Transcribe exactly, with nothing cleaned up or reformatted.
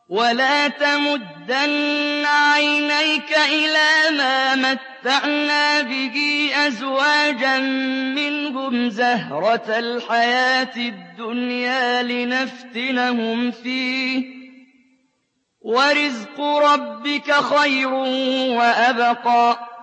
وَلَا تَمُدَّنَّ عَيْنَيْكَ إِلَىٰ مَا مَتَّعْنَا بِهِ أَزْوَاجًا مِّنْهُمْ زَهْرَةَ الْحَيَاةِ الدُّنْيَا لِنَفْتِنَهُمْ فِيهِ ۚ وَرِزْقُ رَبِّكَ خَيْرٌ وَأَبْقَىٰ